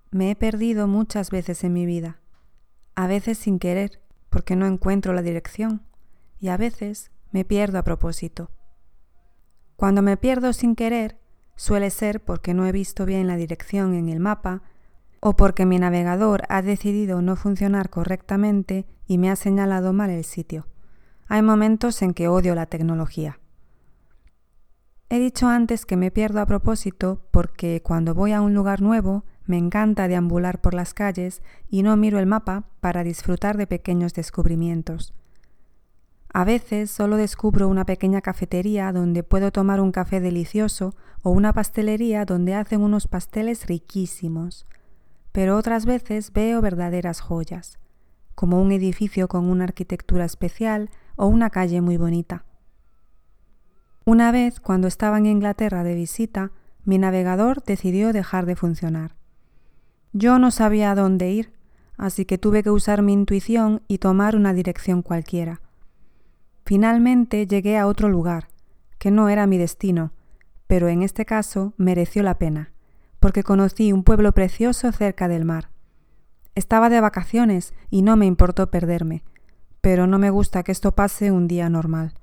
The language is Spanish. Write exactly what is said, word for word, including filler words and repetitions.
Me he perdido muchas veces en mi vida, a veces sin querer, porque no encuentro la dirección, y a veces me pierdo a propósito. Cuando me pierdo sin querer, suele ser porque no he visto bien la dirección en el mapa o porque mi navegador ha decidido no funcionar correctamente y me ha señalado mal el sitio. Hay momentos en que odio la tecnología. He dicho antes que me pierdo a propósito porque cuando voy a un lugar nuevo me encanta deambular por las calles y no miro el mapa para disfrutar de pequeños descubrimientos. A veces solo descubro una pequeña cafetería donde puedo tomar un café delicioso o una pastelería donde hacen unos pasteles riquísimos. Pero otras veces veo verdaderas joyas, como un edificio con una arquitectura especial o una calle muy bonita. Una vez, cuando estaba en Inglaterra de visita, mi navegador decidió dejar de funcionar. Yo no sabía a dónde ir, así que tuve que usar mi intuición y tomar una dirección cualquiera. Finalmente llegué a otro lugar, que no era mi destino, pero en este caso mereció la pena, porque conocí un pueblo precioso cerca del mar. Estaba de vacaciones y no me importó perderme, pero no me gusta que esto pase un día normal.